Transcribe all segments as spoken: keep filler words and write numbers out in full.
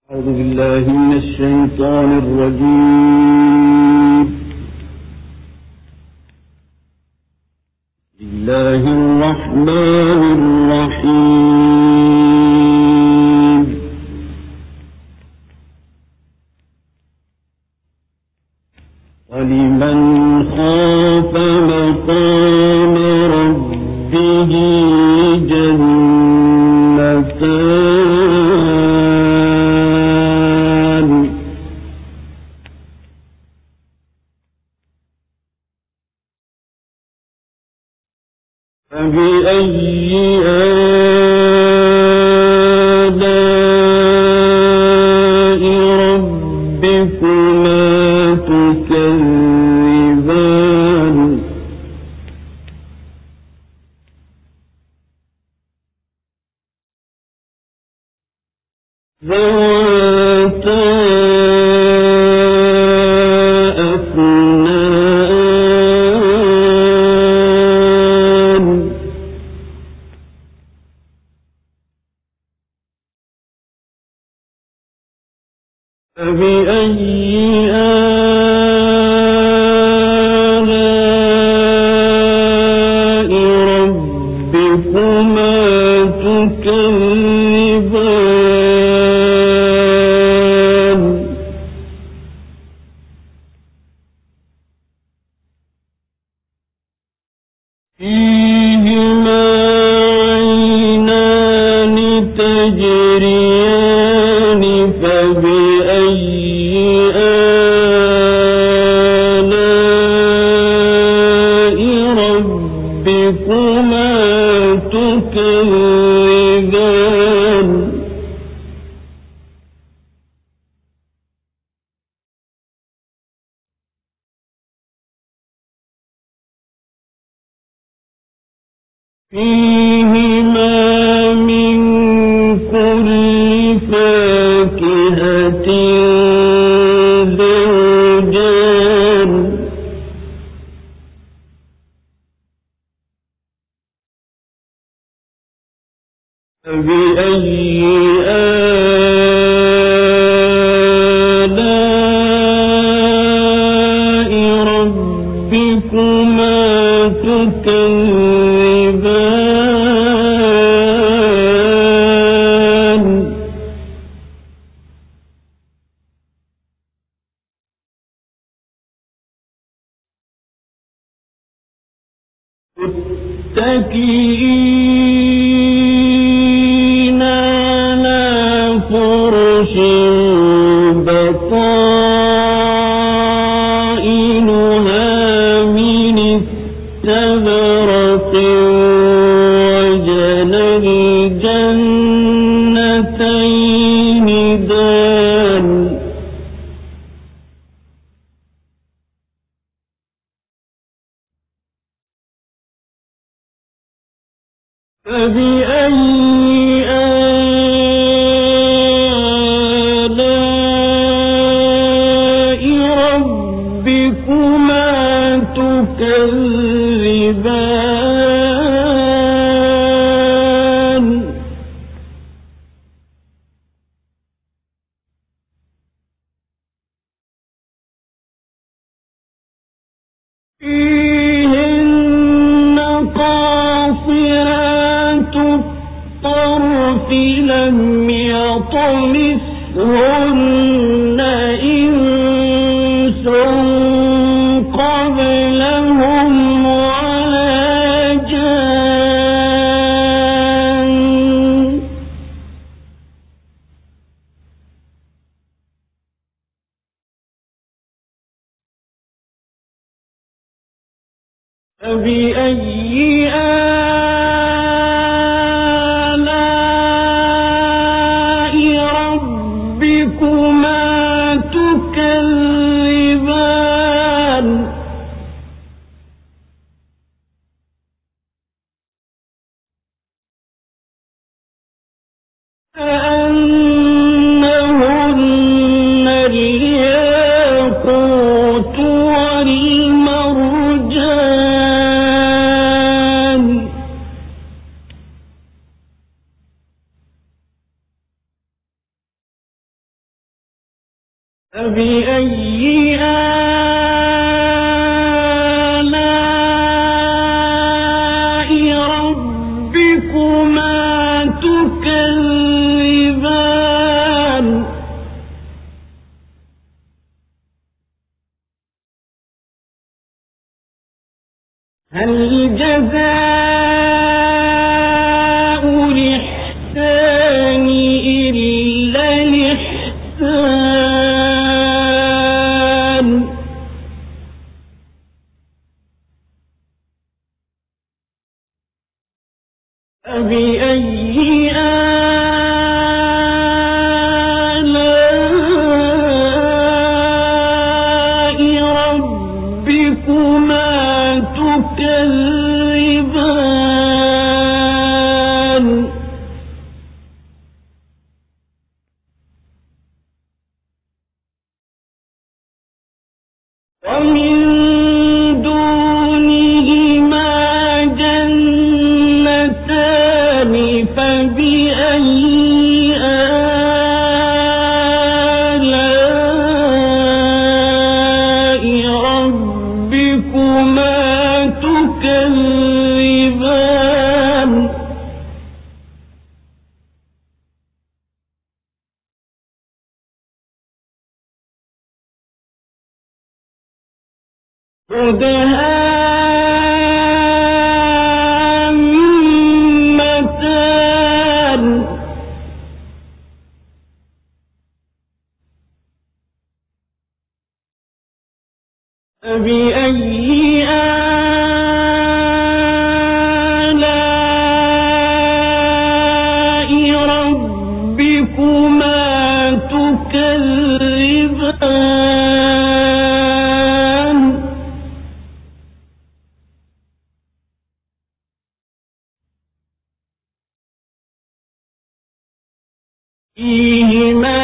أعوذ بالله من الشيطان الرجيم. بسم الله الرحمن الرحيم. ولمن خاف مقام ربه جنتان فبأي آلاء ربكما تكذبان ذواتا أفنان فبأي آلاء ربكما تكذبان فيهما عينان تجريان فبأي آلاء ربكما تكذبان فيهما من كل فاكهة زوجان فبأي آلاء ربكما تكذبان متكئين على فرش بطائنها من استبرق وجنى الجنتين دان فبأي آلاء ربكما تكذبان فيهن قاصرات الطرف لم يطمثهن إنس قبلهم ولا جان فبأي آلاء ربكما تكذبان كأنهن الياقوت والمرجان فبأي آلاء ربكما تكذبان هل جزاء الإحسان إلا الإحسان فبأي آلاء ربكما تكذبان ومن دونهما جنتان فبأي آلاء ربكما تكذبان مدهامتان فبأي آلاء ربكما تكذبان فيهما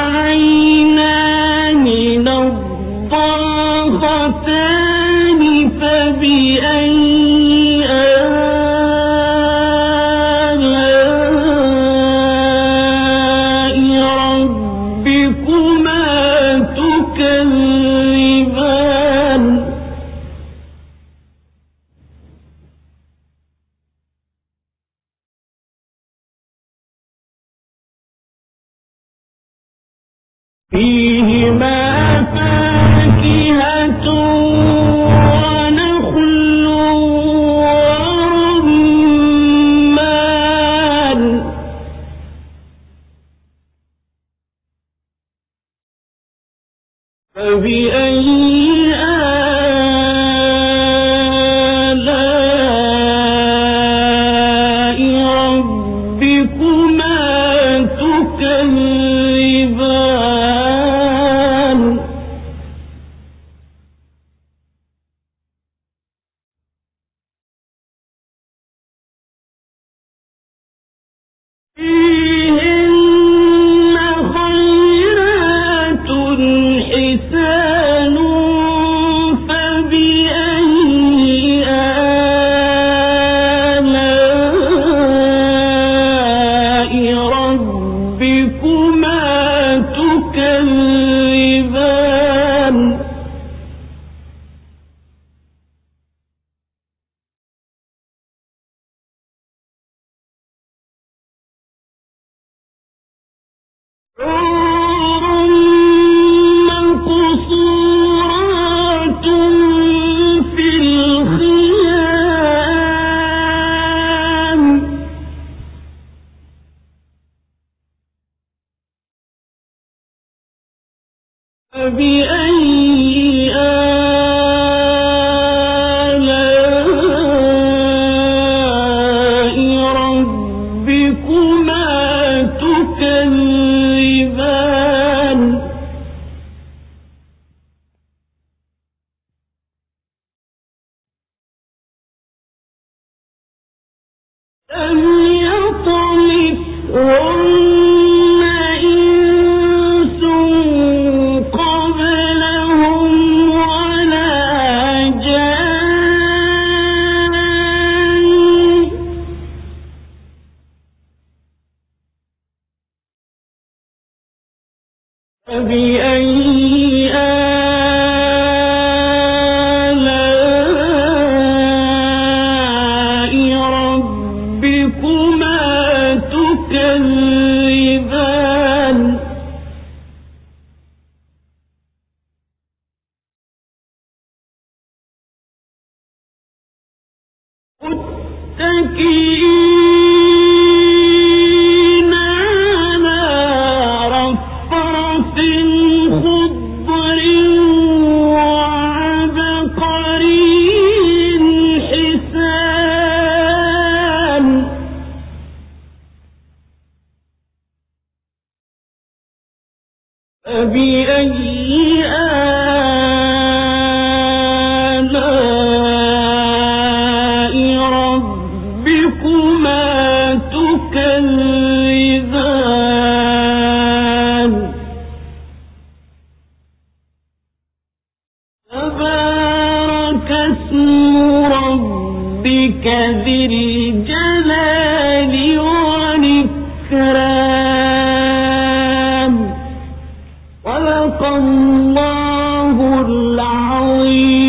عينان نضاختان فبأي آلاء ربكما تكذبان فيهما فاكهة ونخل ورمان فبأي آلاء ربكما تكذبان فيهن خيرات حسان فبأي آلاء ربكما تكذبان حور مقصورات في الخيام فبأي آلاء ربكما تكذبان لم يطمثهن إنس قبلهم فبأي آلاء ربكما تكذبان متكئين على رفرف خضر وعبقري حسان فبأي آلاء ربكما تكذبان تبارك اسم ربك ذي الجلال والإكرام صدق الله العظيم.